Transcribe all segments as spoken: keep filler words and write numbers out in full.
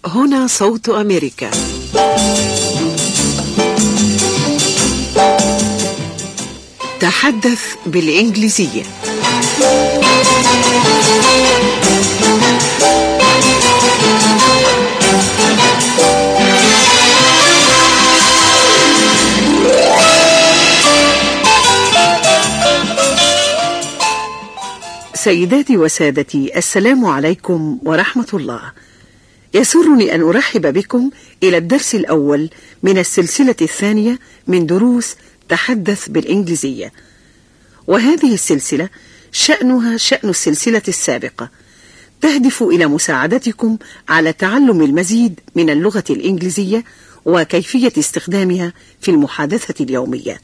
هنا صوت أمريكا. تحدث بالإنجليزية. سيداتي وسادتي، السلام عليكم ورحمة الله. يسرني أن أرحب بكم إلى الدرس الأول من السلسلة الثانية من دروس تحدث بالإنجليزية، وهذه السلسلة شأنها شأن السلسلة السابقة، تهدف إلى مساعدتكم على تعلم المزيد من اللغة الإنجليزية وكيفية استخدامها في المحادثة اليومية.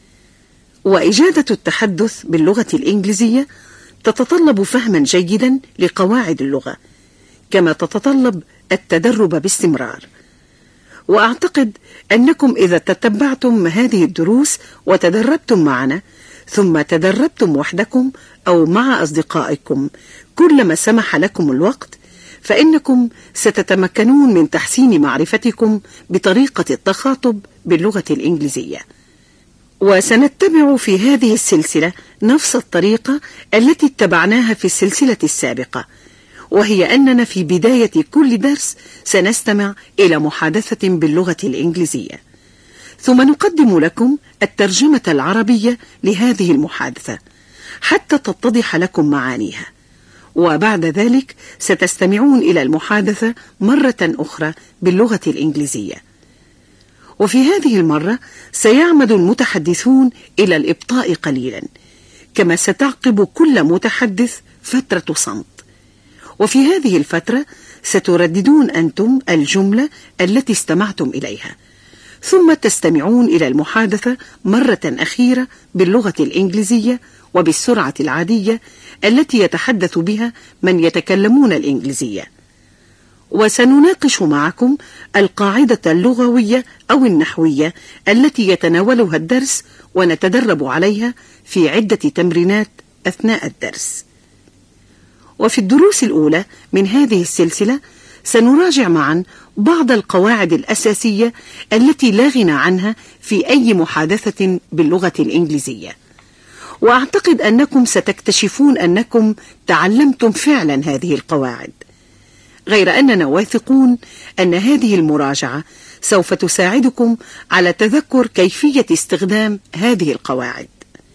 وإجادة التحدث باللغة الإنجليزية تتطلب فهما جيدا لقواعد اللغة، كما تتطلب التدرب باستمرار. وأعتقد أنكم إذا تتبعتم هذه الدروس وتدربتم معنا، ثم تدربتم وحدكم أو مع أصدقائكم كلما سمح لكم الوقت، فإنكم ستتمكنون من تحسين معرفتكم بطريقة التخاطب باللغة الإنجليزية. وسنتبع في هذه السلسلة نفس الطريقة التي اتبعناها في السلسلة السابقة، وهي أننا في بداية كل درس سنستمع إلى محادثة باللغة الإنجليزية، ثم نقدم لكم الترجمة العربية لهذه المحادثة حتى تتضح لكم معانيها، وبعد ذلك ستستمعون إلى المحادثة مرة أخرى باللغة الإنجليزية. وفي هذه المرة سيعمد المتحدثون إلى الإبطاء قليلا، كما ستعقب كل متحدث فترة صمت، وفي هذه الفترة سترددون أنتم الجملة التي استمعتم إليها، ثم تستمعون إلى المحادثة مرة أخيرة باللغة الإنجليزية وبالسرعة العادية التي يتحدث بها من يتكلمون الإنجليزية. وسنناقش معكم القاعدة اللغوية أو النحوية التي يتناولها الدرس، ونتدرب عليها في عدة تمرينات أثناء الدرس. وفي الدروس الأولى من هذه السلسلة سنراجع معا بعض القواعد الأساسية التي لا غنى عنها في أي محادثة باللغة الإنجليزية، وأعتقد أنكم ستكتشفون أنكم تعلمتم فعلا هذه القواعد، غير أننا واثقون أن هذه المراجعة سوف تساعدكم على تذكر كيفية استخدام هذه القواعد.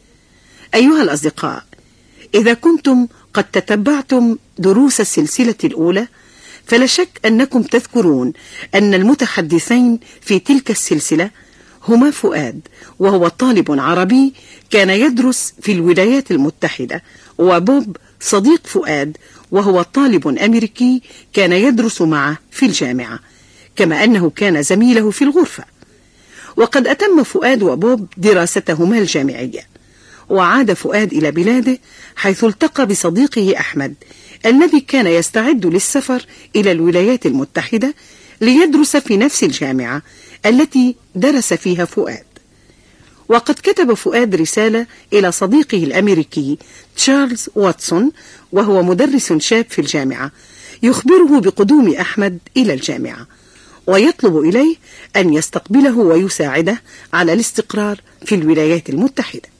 أيها الأصدقاء، إذا كنتم قد تتبعتم دروس السلسلة الأولى، فلا شك أنكم تذكرون أن المتحدثين في تلك السلسلة هما فؤاد، وهو طالب عربي كان يدرس في الولايات المتحدة، وبوب صديق فؤاد وهو طالب أمريكي كان يدرس معه في الجامعة، كما أنه كان زميله في الغرفة. وقد أتم فؤاد وبوب دراستهما الجامعية، وعاد فؤاد إلى بلاده حيث التقى بصديقه أحمد الذي كان يستعد للسفر إلى الولايات المتحدة ليدرس في نفس الجامعة التي درس فيها فؤاد. وقد كتب فؤاد رسالة إلى صديقه الأمريكي تشارلز واتسون، وهو مدرس شاب في الجامعة، يخبره بقدوم أحمد إلى الجامعة، ويطلب إليه أن يستقبله ويساعده على الاستقرار في الولايات المتحدة.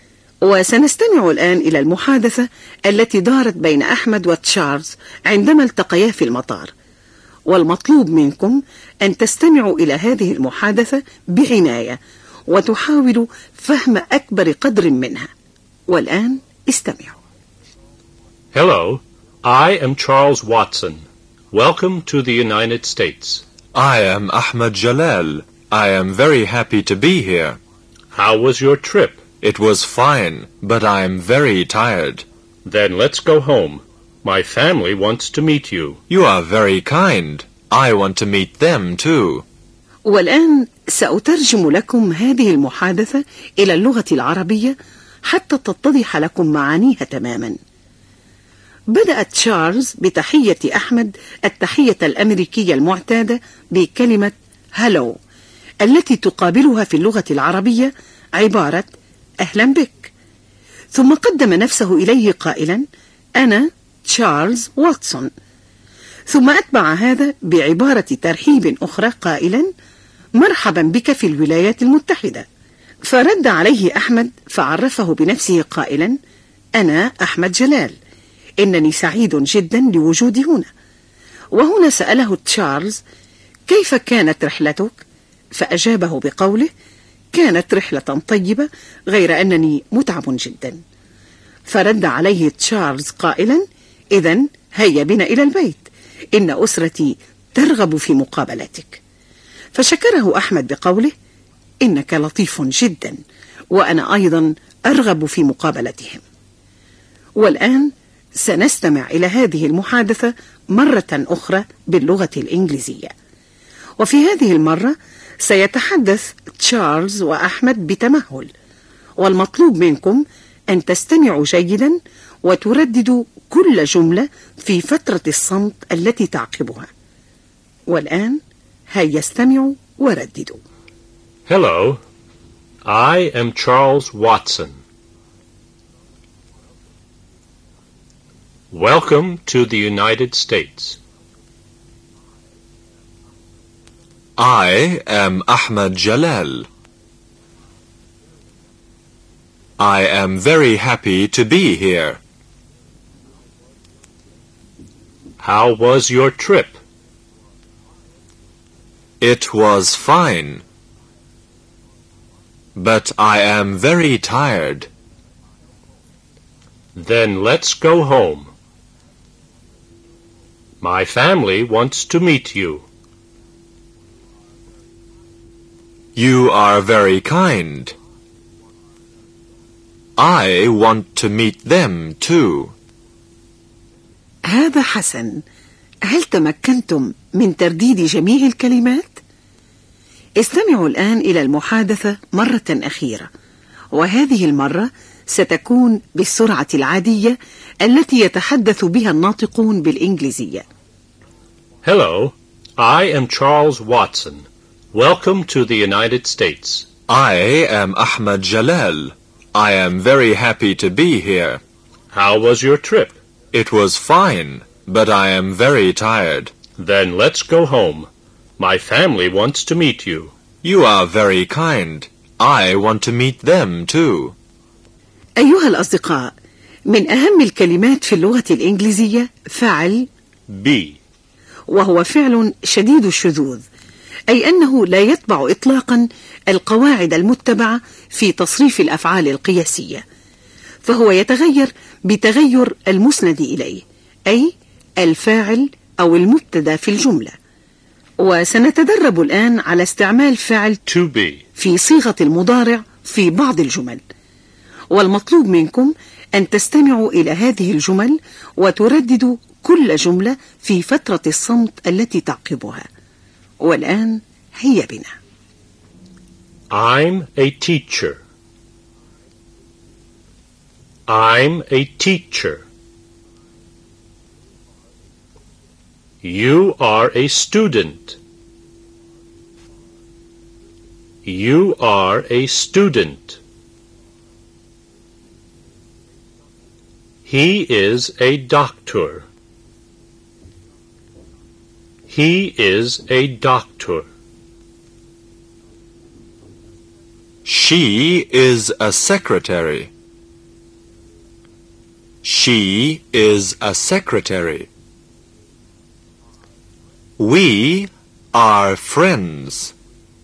وسنستمع الآن إلى المحادثة التي دارت بين أحمد وتشارلز عندما التقيا في المطار، والمطلوب منكم أن تستمعوا إلى هذه المحادثة بعناية وتحاولوا فهم أكبر قدر منها. والآن استمعوا. Hello, I am Charles Watson. Welcome to the United States. I am Ahmed Jalal. I am very happy to be here. How was your trip? It was fine, but I am very tired. Then let's go home. My family wants to meet you. You are very kind. I want to meet them too. والآن سأترجم لكم هذه المحادثة إلى اللغة العربية حتى تتضح لكم معانيها تماما. بدأ تشارلز بتحية أحمد التحية الأمريكية المعتادة بكلمة هلو، التي تقابلها في اللغة العربية عبارة أهلا بك، ثم قدم نفسه إليه قائلا أنا تشارلز واتسون، ثم أتبع هذا بعبارة ترحيب أخرى قائلا: مرحبا بك في الولايات المتحدة. فرد عليه أحمد فعرفه بنفسه قائلا: أنا أحمد جلال، إنني سعيد جدا لوجودي هنا. وهنا سأله تشارلز: كيف كانت رحلتك؟ فأجابه بقوله: كانت رحلة طيبة، غير أنني متعب جدا. فرد عليه تشارلز قائلا: إذن هيا بنا إلى البيت، إن أسرتي ترغب في مقابلتك. فشكره أحمد بقوله: إنك لطيف جدا، وأنا أيضا أرغب في مقابلتهم. والآن سنستمع إلى هذه المحادثة مرة أخرى باللغة الإنجليزية، وفي هذه المرة سيتحدث تشارلز وأحمد بتمهل، والمطلوب منكم أن تستمعوا جيدا وترددوا كل جملة في فترة الصمت التي تعقبها. والآن هيا استمعوا ورددوا. Hello, I am Charles Watson. Welcome to the United States. I am Ahmed Jalal. I am very happy to be here. How was your trip? It was fine. But I am very tired. Then let's go home. My family wants to meet you. You are very kind. I want to meet them too. هذا حسن. هل تمكنتم من ترديد جميع الكلمات؟ استمعوا الآن إلى المحادثة مرة أخيرة، وهذه المرة ستكون بالسرعة العادية التي يتحدث بها الناطقون بالإنجليزية. Hello, I am Charles Watson. Welcome to the United States. I am Ahmed Jalal. I am very happy to be here. How was your trip? It was fine, but I am very tired. Then let's go home. My family wants to meet you. You are very kind. I want to meet them too. أيها الأصدقاء، من أهم الكلمات في اللغة الإنجليزية فعل be، وهو فعل شديد الشذوذ، أي أنه لا يتبع إطلاقا القواعد المتبعة في تصريف الأفعال القياسية، فهو يتغير بتغير المسند إليه، أي الفاعل أو المبتدأ في الجملة. وسنتدرب الآن على استعمال فعل to be في صيغة المضارع في بعض الجمل، والمطلوب منكم أن تستمعوا إلى هذه الجمل وترددوا كل جملة في فترة الصمت التي تعقبها. والآن هيا بنا. I'm a teacher. I'm a teacher. You are a student. You are a student. He is a doctor. He is a doctor. She is a secretary. She is a secretary. We are friends.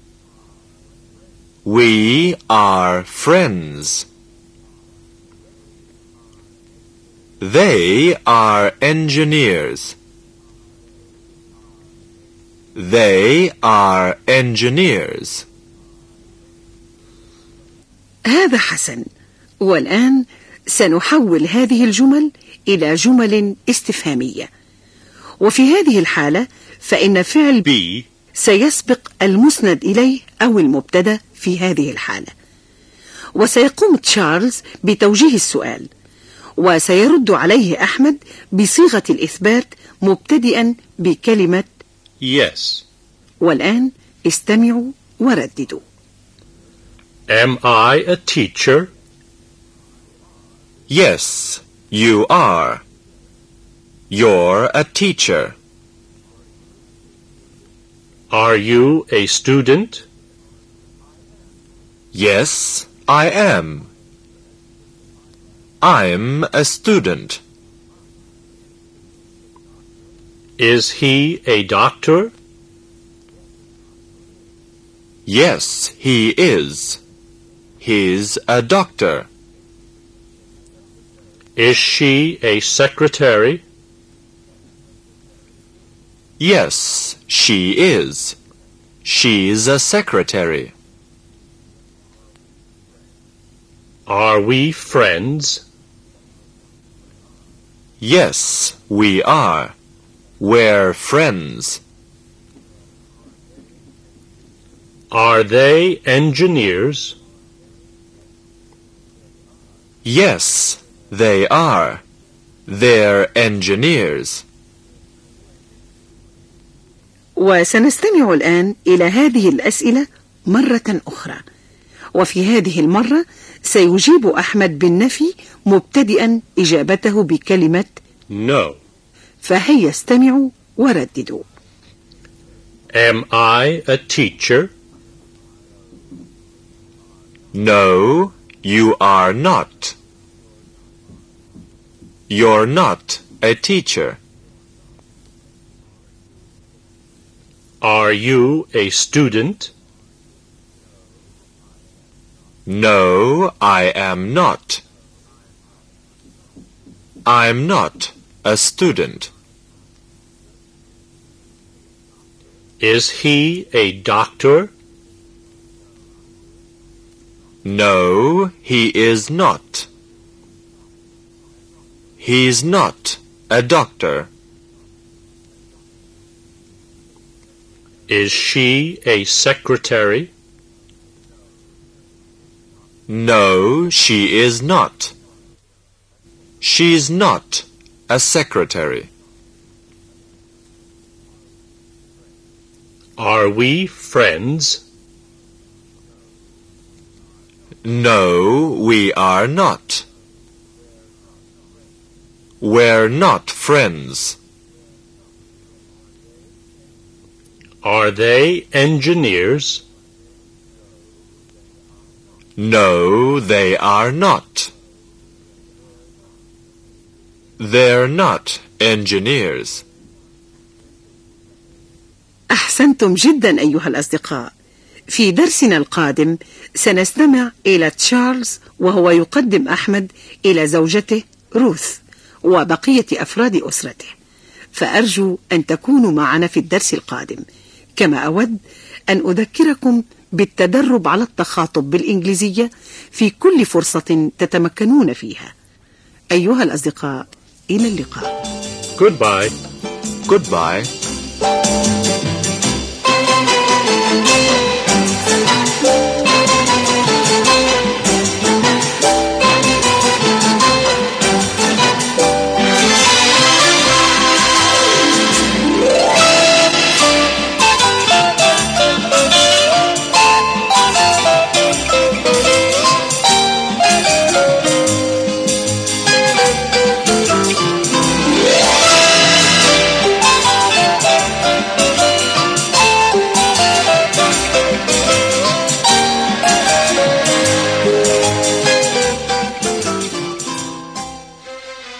We are friends. They are engineers. They are engineers. هذا حسن. والآن سنحول هذه الجمل إلى جمل استفهامية، وفي هذه الحالة فإن فعل be سيسبق المسند إليه أو المبتدأ في هذه الحالة. وسيقوم تشارلز بتوجيه السؤال، وسيرد عليه أحمد بصيغة الإثبات مبتدئا بكلمة yes. والآن استمعوا ورددوا. Am I a teacher? Yes, you are. You're a teacher. Are you a student? Yes, I am. I'm a student. Is he a doctor? Yes, he is. He's a doctor. Is she a secretary? Yes, she is. She's a secretary. Are we friends? Yes, we are. We're friends. Are they engineers? Yes, they are. They're engineers. وسنستمع الآن إلى هذه الأسئلة مرة أخرى، وفي هذه المرة سيجيب أحمد بالنفي مبتدئا إجابته بكلمة No. فهيا استمعوا ورددوا. Am I a teacher? No, you are not. You're not a teacher. Are you a student? No, I am not. I'm not a student. Is he a doctor? No, he is not. He's not a doctor. Is she a secretary? No, she is not. She's not a secretary. Are we friends? No, we are not. We're not friends. Are they engineers? No, they are not. They're not engineers. أحسنتم جدا أيها الأصدقاء. في درسنا القادم سنستمع إلى تشارلز وهو يقدم أحمد إلى زوجته روث وبقية أفراد أسرته، فأرجو أن تكونوا معنا في الدرس القادم. كما أود أن أذكركم بالتدرب على التخاطب بالإنجليزية في كل فرصة تتمكنون فيها. أيها الأصدقاء، إلى اللقاء. Goodbye. Goodbye.